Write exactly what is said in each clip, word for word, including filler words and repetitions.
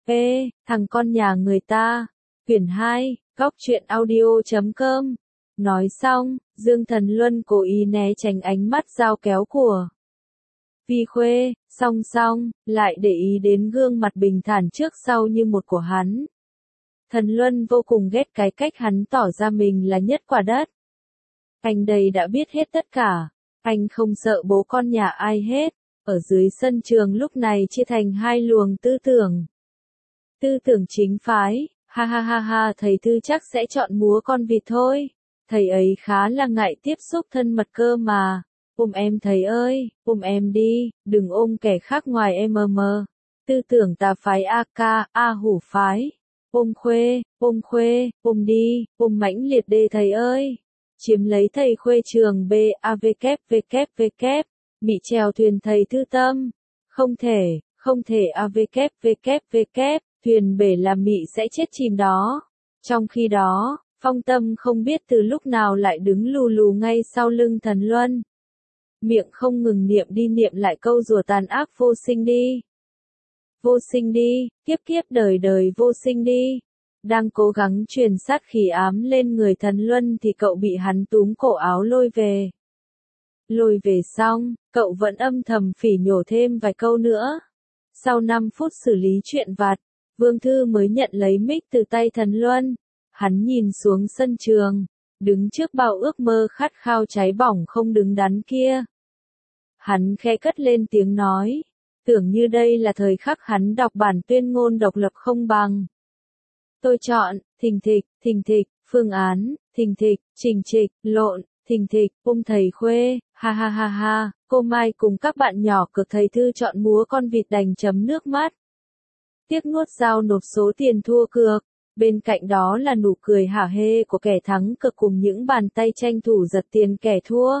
Ê, thằng con nhà người ta. Quyển hai, góc truyện audio chấm com. Nói xong, Dương Thần Luân cố ý né tránh ánh mắt dao kéo của Vi Khuê, song song, lại để ý đến gương mặt bình thản trước sau như một của hắn. Thần Luân vô cùng ghét cái cách hắn tỏ ra mình là nhất quả đất. Anh đây đã biết hết tất cả, anh không sợ bố con nhà ai hết. Ở dưới sân trường lúc này chia thành hai luồng tư tưởng. Tư tưởng chính phái, ha ha ha ha, thầy Tư chắc sẽ chọn múa con vịt thôi. Thầy ấy khá là ngại tiếp xúc thân mật cơ mà. Ôm em thầy ơi, ôm em đi, đừng ôm kẻ khác ngoài em mờ mờ. Tư tưởng tà phái A ca, A hủ phái. Ôm Khuê, ôm Khuê, ôm đi, ôm mãnh liệt đê thầy ơi. Chiếm lấy thầy Khuê trường B A W W W. Bị chèo thuyền thầy Thư Tâm. Không thể, không thể A W W W, thuyền bể là Mị sẽ chết chìm đó. Trong khi đó, Phong Tâm không biết từ lúc nào lại đứng lù lù ngay sau lưng Thần Luân. Miệng không ngừng niệm đi niệm lại câu rủa tàn ác vô sinh đi. Vô sinh đi, kiếp kiếp đời đời vô sinh đi. Đang cố gắng truyền sát khí ám lên người Thần Luân thì cậu bị hắn túm cổ áo lôi về. Lôi về xong, cậu vẫn âm thầm phỉ nhổ thêm vài câu nữa. Sau năm phút xử lý chuyện vặt, Vương Thư mới nhận lấy mic từ tay Thần Luân. Hắn nhìn xuống sân trường, đứng trước bao ước mơ khát khao cháy bỏng không đứng đắn kia. Hắn khẽ cất lên tiếng nói, tưởng như đây là thời khắc hắn đọc bản tuyên ngôn độc lập không bằng. Tôi chọn, thình thịch, thình thịch, phương án, thình thịch, trình trịch, lộn, thình thịch, ôm thầy Khuê, ha ha ha ha, cô Mai cùng các bạn nhỏ cực thầy Thư chọn múa con vịt đành chấm nước mắt. Tiếc nuốt giao nộp số tiền thua cược, bên cạnh đó là nụ cười hả hê của kẻ thắng cực cùng những bàn tay tranh thủ giật tiền kẻ thua.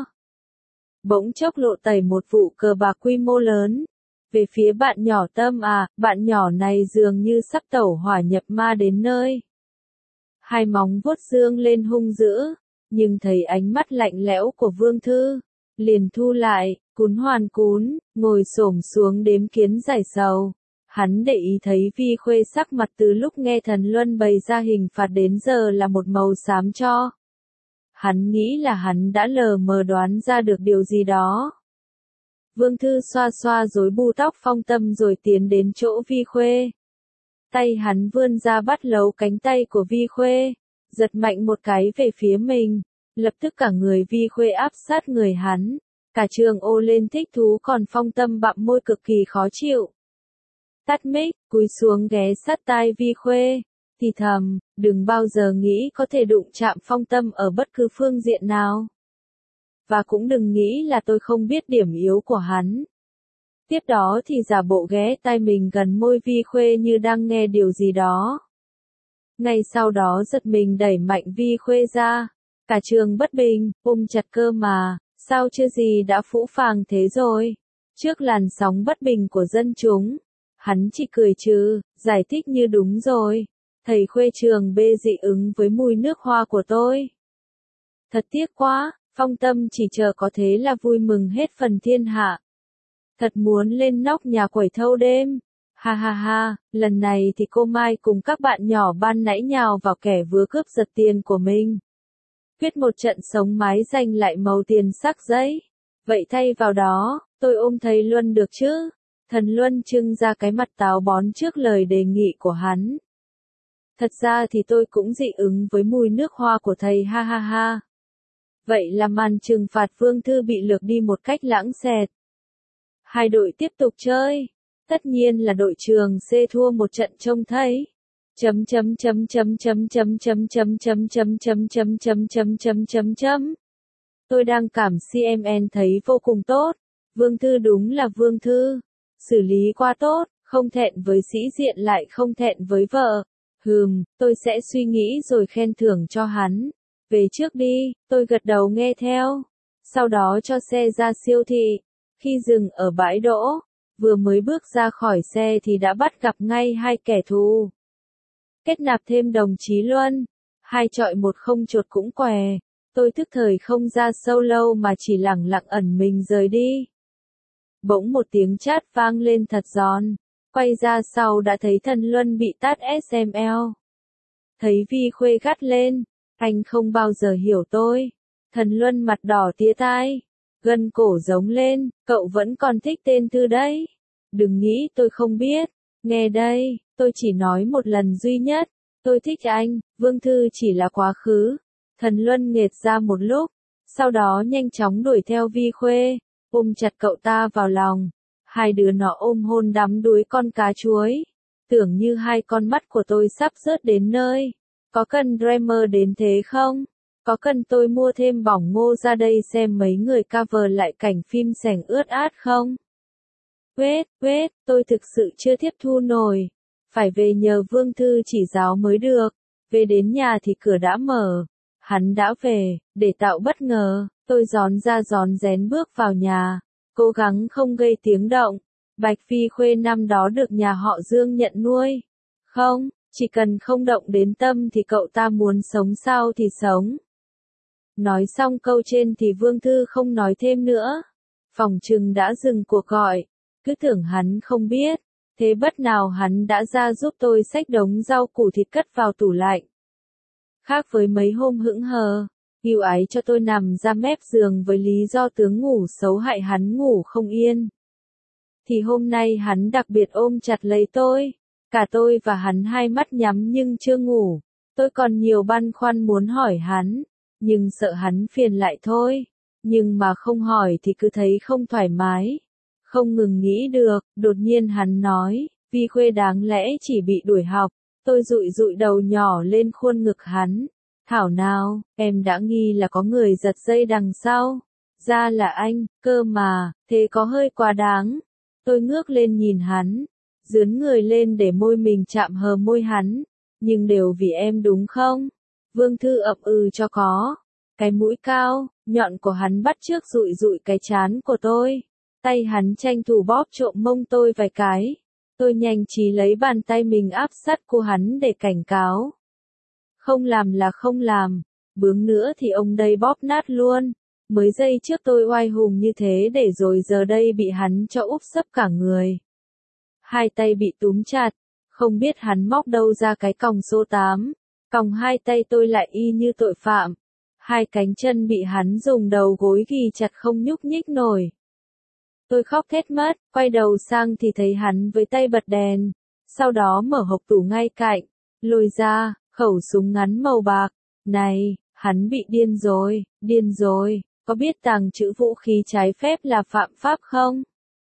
Bỗng chốc lộ tẩy một vụ cờ bạc quy mô lớn. Về phía bạn nhỏ Tâm à, bạn nhỏ này dường như sắp tẩu hỏa nhập ma đến nơi. Hai móng vuốt dương lên hung dữ, nhưng thấy ánh mắt lạnh lẽo của Vương Thư, liền thu lại, cún hoàn cún, ngồi xổm xuống đếm kiến giải sầu. Hắn để ý thấy Vi Khuê sắc mặt từ lúc nghe Thần Luân bày ra hình phạt đến giờ là một màu xám cho. Hắn nghĩ là hắn đã lờ mờ đoán ra được điều gì đó. Vương Thư xoa xoa rối bu tóc Phong Tâm rồi tiến đến chỗ Vi Khuê. Tay hắn vươn ra bắt lấy cánh tay của Vi Khuê, giật mạnh một cái về phía mình. Lập tức cả người Vi Khuê áp sát người hắn. Cả trường ô lên thích thú còn Phong Tâm bặm môi cực kỳ khó chịu. Tắt mic, cúi xuống ghé sát tai Vi Khuê. Thì thầm, đừng bao giờ nghĩ có thể đụng chạm Phong Tâm ở bất cứ phương diện nào. Và cũng đừng nghĩ là tôi không biết điểm yếu của hắn. Tiếp đó thì giả bộ ghé tai mình gần môi Vi Khuê như đang nghe điều gì đó. Ngay sau đó giật mình đẩy mạnh Vi Khuê ra. Cả trường bất bình, ôm chặt cơ mà, sao chưa gì đã phũ phàng thế rồi. Trước làn sóng bất bình của dân chúng, hắn chỉ cười trừ, giải thích như đúng rồi. Thầy Khuê trường B dị ứng với mùi nước hoa của tôi. Thật tiếc quá, Phong Tâm chỉ chờ có thế là vui mừng hết phần thiên hạ. Thật muốn lên nóc nhà quẩy thâu đêm. Ha ha ha, lần này thì cô Mai cùng các bạn nhỏ ban nãy nhào vào kẻ vừa cướp giật tiền của mình. Quyết một trận sống mái giành lại màu tiền sắc giấy. Vậy thay vào đó, tôi ôm thầy Luân được chứ? Thần Luân trưng ra cái mặt táo bón trước lời đề nghị của hắn. Thật ra thì tôi cũng dị ứng với mùi nước hoa của thầy ha ha ha. Vậy là màn trừng phạt Vương Thư bị lược đi một cách lãng xẹt. Hai đội tiếp tục chơi. Tất nhiên là đội trường C thua một trận trông thấy. Chấm chấm chấm chấm chấm chấm chấm chấm chấm chấm chấm chấm chấm chấm chấm chấm chấm. Tôi đang cảm xê em en thấy vô cùng tốt. Vương Thư đúng là Vương Thư. Xử lý quá tốt, không thẹn với sĩ diện lại không thẹn với vợ. Hừm, tôi sẽ suy nghĩ rồi khen thưởng cho hắn. Về trước đi, tôi gật đầu nghe theo. Sau đó cho xe ra siêu thị. Khi dừng ở bãi đỗ, vừa mới bước ra khỏi xe thì đã bắt gặp ngay hai kẻ thù. Kết nạp thêm đồng chí Luân. Hai chọi một không chột cũng què. Tôi thức thời không ra sâu lâu mà chỉ lẳng lặng ẩn mình rời đi. Bỗng một tiếng chát vang lên thật giòn. Quay ra sau đã thấy Thần Luân bị tát ét em lờ. Thấy Vi Khuê gắt lên, anh không bao giờ hiểu tôi. Thần Luân mặt đỏ tía tai, gân cổ giống lên, cậu vẫn còn thích tên Thư đấy. Đừng nghĩ tôi không biết, nghe đây, tôi chỉ nói một lần duy nhất, tôi thích anh, Vương Thư chỉ là quá khứ. Thần Luân nghệt ra một lúc, sau đó nhanh chóng đuổi theo Vi Khuê, ôm chặt cậu ta vào lòng. Hai đứa nó ôm hôn đắm đuối con cá chuối. Tưởng như hai con mắt của tôi sắp rớt đến nơi. Có cần Dreamer đến thế không? Có cần tôi mua thêm bỏng ngô ra đây xem mấy người cover lại cảnh phim sành ướt át không? Wait, wait, tôi thực sự chưa tiếp thu nổi. Phải về nhờ Vương Thư chỉ giáo mới được. Về đến nhà thì cửa đã mở. Hắn đã về, để tạo bất ngờ, tôi gión ra gión rén bước vào nhà. Cố gắng không gây tiếng động. Bạch Phi Khuê năm đó được nhà họ Dương nhận nuôi. Không, chỉ cần không động đến tâm thì cậu ta muốn sống sao thì sống. Nói xong câu trên thì Vương Thư không nói thêm nữa. Phòng trừng đã dừng cuộc gọi. Cứ tưởng hắn không biết. Thế bất nào hắn đã ra giúp tôi xách đống rau củ thịt cất vào tủ lạnh. Khác với mấy hôm hững hờ, yêu ái cho tôi nằm ra mép giường với lý do tướng ngủ xấu hại hắn ngủ không yên. Thì hôm nay hắn đặc biệt ôm chặt lấy tôi. Cả tôi và hắn hai mắt nhắm nhưng chưa ngủ. Tôi còn nhiều băn khoăn muốn hỏi hắn, nhưng sợ hắn phiền lại thôi. Nhưng mà không hỏi thì cứ thấy không thoải mái. Không ngừng nghĩ được, đột nhiên hắn nói, Vi Khuê đáng lẽ chỉ bị đuổi học. Tôi dụi dụi đầu nhỏ lên khuôn ngực hắn. Thảo nào, em đã nghi là có người giật dây đằng sau. Ra là anh, cơ mà, thế có hơi quá đáng. Tôi ngước lên nhìn hắn, dướn người lên để môi mình chạm hờ môi hắn. Nhưng đều vì em đúng không? Vương Thư ậm ừ cho có. Cái mũi cao, nhọn của hắn bắt chước dụi dụi cái trán của tôi. Tay hắn tranh thủ bóp trộm mông tôi vài cái. Tôi nhanh trí lấy bàn tay mình áp sát cô hắn để cảnh cáo. Không làm là không làm, bướng nữa thì ông đây bóp nát luôn. Mới giây trước tôi oai hùng như thế để rồi giờ đây bị hắn cho úp sấp cả người. Hai tay bị túm chặt, không biết hắn móc đâu ra cái còng số tám. Còng hai tay tôi lại y như tội phạm. Hai cánh chân bị hắn dùng đầu gối ghi chặt không nhúc nhích nổi. Tôi khóc thét mất, quay đầu sang thì thấy hắn với tay bật đèn. Sau đó mở hộc tủ ngay cạnh, lôi ra, khẩu súng ngắn màu bạc. Này, hắn bị điên rồi, điên rồi, có biết tàng trữ vũ khí trái phép là phạm pháp không?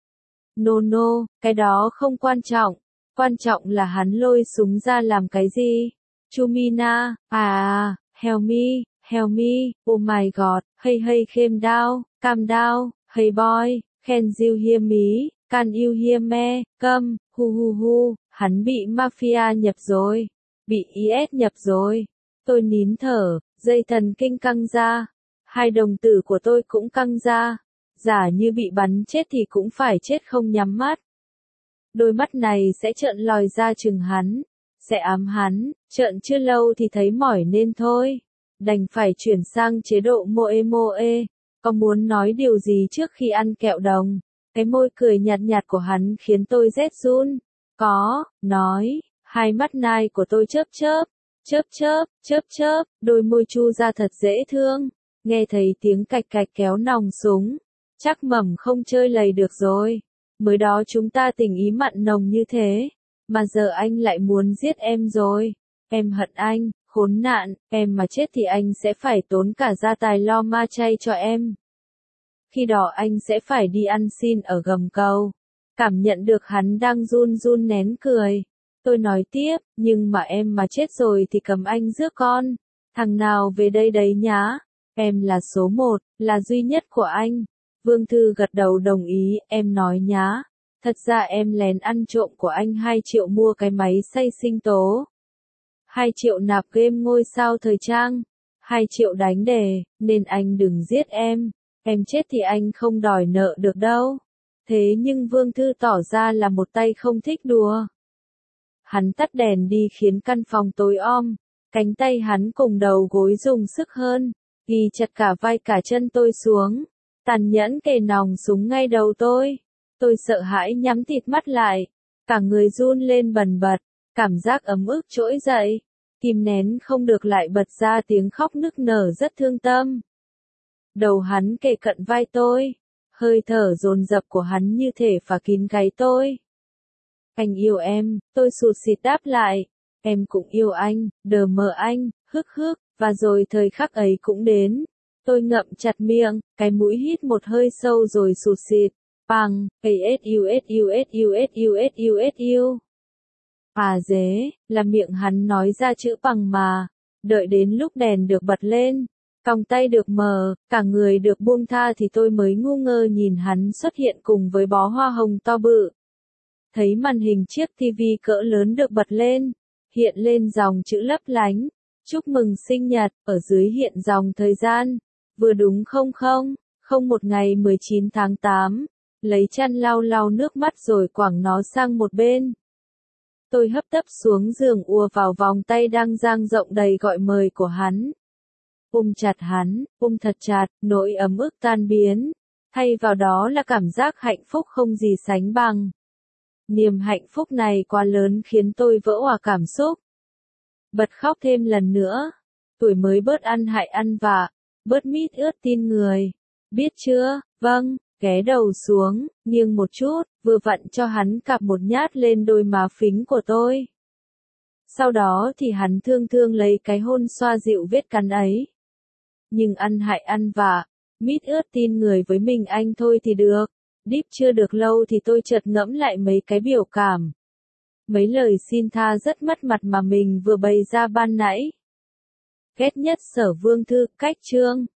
No no, cái đó không quan trọng, quan trọng là hắn lôi súng ra làm cái gì? Chumina, à, help me, help me, oh my god, hey hey calm down, calm down, hey boy. Can you hear me? Can you hear me? Come, hu hu hu, hắn bị mafia nhập rồi, bị i ét nhập rồi. Tôi nín thở, dây thần kinh căng ra, hai đồng tử của tôi cũng căng ra, giả như bị bắn chết thì cũng phải chết không nhắm mắt. Đôi mắt này sẽ trợn lòi ra chừng hắn, sẽ ám hắn, trợn chưa lâu thì thấy mỏi nên thôi, đành phải chuyển sang chế độ moe moe. Có muốn nói điều gì trước khi ăn kẹo đồng? Cái môi cười nhạt nhạt của hắn khiến tôi rét run. Có, nói, hai mắt nai của tôi chớp chớp, chớp chớp, chớp chớp, đôi môi chu ra thật dễ thương. Nghe thấy tiếng cạch cạch kéo nòng súng. Chắc mầm không chơi lầy được rồi. Mới đó chúng ta tình ý mặn nồng như thế. Mà giờ anh lại muốn giết em rồi. Em hận anh. Khốn nạn, em mà chết thì anh sẽ phải tốn cả gia tài lo ma chay cho em. Khi đó anh sẽ phải đi ăn xin ở gầm cầu. Cảm nhận được hắn đang run run nén cười. Tôi nói tiếp, nhưng mà em mà chết rồi thì cầm anh rước con. Thằng nào về đây đấy nhá. Em là số một, là duy nhất của anh. Vương Thư gật đầu đồng ý, em nói nhá. Thật ra em lén ăn trộm của anh hai triệu mua cái máy xay sinh tố. hai triệu nạp game ngôi sao thời trang, hai triệu đánh đề, nên anh đừng giết em, em chết thì anh không đòi nợ được đâu. Thế nhưng Vương Thư tỏ ra là một tay không thích đùa. Hắn tắt đèn đi khiến căn phòng tối om, cánh tay hắn cùng đầu gối dùng sức hơn, ghi chặt cả vai cả chân tôi xuống, tàn nhẫn kề nòng súng ngay đầu tôi. Tôi sợ hãi nhắm tịt mắt lại, Cả người run lên bần bật, cảm giác ấm ức trỗi dậy, kìm nén không được lại bật ra tiếng khóc nức nở rất thương tâm. Đầu hắn kề cận vai tôi, hơi thở dồn dập của hắn như thể phá kín gáy tôi. Anh yêu em, tôi sụt sịt đáp lại, em cũng yêu anh, đờ mờ anh, hức hức, và rồi thời khắc ấy cũng đến. Tôi ngậm chặt miệng, cái mũi hít một hơi sâu rồi sụt sịt. Bằng, a-s-u-s-u-s-u-s-u-s-u-s-u. À dế, là miệng hắn nói ra chữ bằng mà. Đợi đến lúc đèn được bật lên, còng tay được mở, cả người được buông tha thì tôi mới ngu ngơ nhìn hắn xuất hiện cùng với bó hoa hồng to bự. Thấy màn hình chiếc tivi cỡ lớn được bật lên, hiện lên dòng chữ lấp lánh. Chúc mừng sinh nhật, ở dưới hiện dòng thời gian. Vừa đúng không không, không một ngày mười chín tháng tám. Lấy chăn lau lau nước mắt rồi quẳng nó sang một bên. Tôi hấp tấp xuống giường ùa vào vòng tay đang dang rộng đầy gọi mời của hắn. Ôm chặt hắn, ôm thật chặt, nỗi ấm ức tan biến. Thay vào đó là cảm giác hạnh phúc không gì sánh bằng. Niềm hạnh phúc này quá lớn khiến tôi vỡ òa cảm xúc. Bật khóc thêm lần nữa. Tuổi mới bớt ăn hại ăn vạ, bớt mít ướt tin người. Biết chưa? Vâng. Ghé đầu xuống, nghiêng một chút, vừa vặn cho hắn cặp một nhát lên đôi má phính của tôi. Sau đó thì hắn thương thương lấy cái hôn xoa dịu vết cắn ấy. Nhưng ăn hại ăn vạ, mít ướt tin người với mình anh thôi thì được. Deep chưa được lâu thì tôi chợt ngẫm lại mấy cái biểu cảm. Mấy lời xin tha rất mất mặt mà mình vừa bày ra ban nãy. Ghét nhất Sở Vương Thư, cách chương.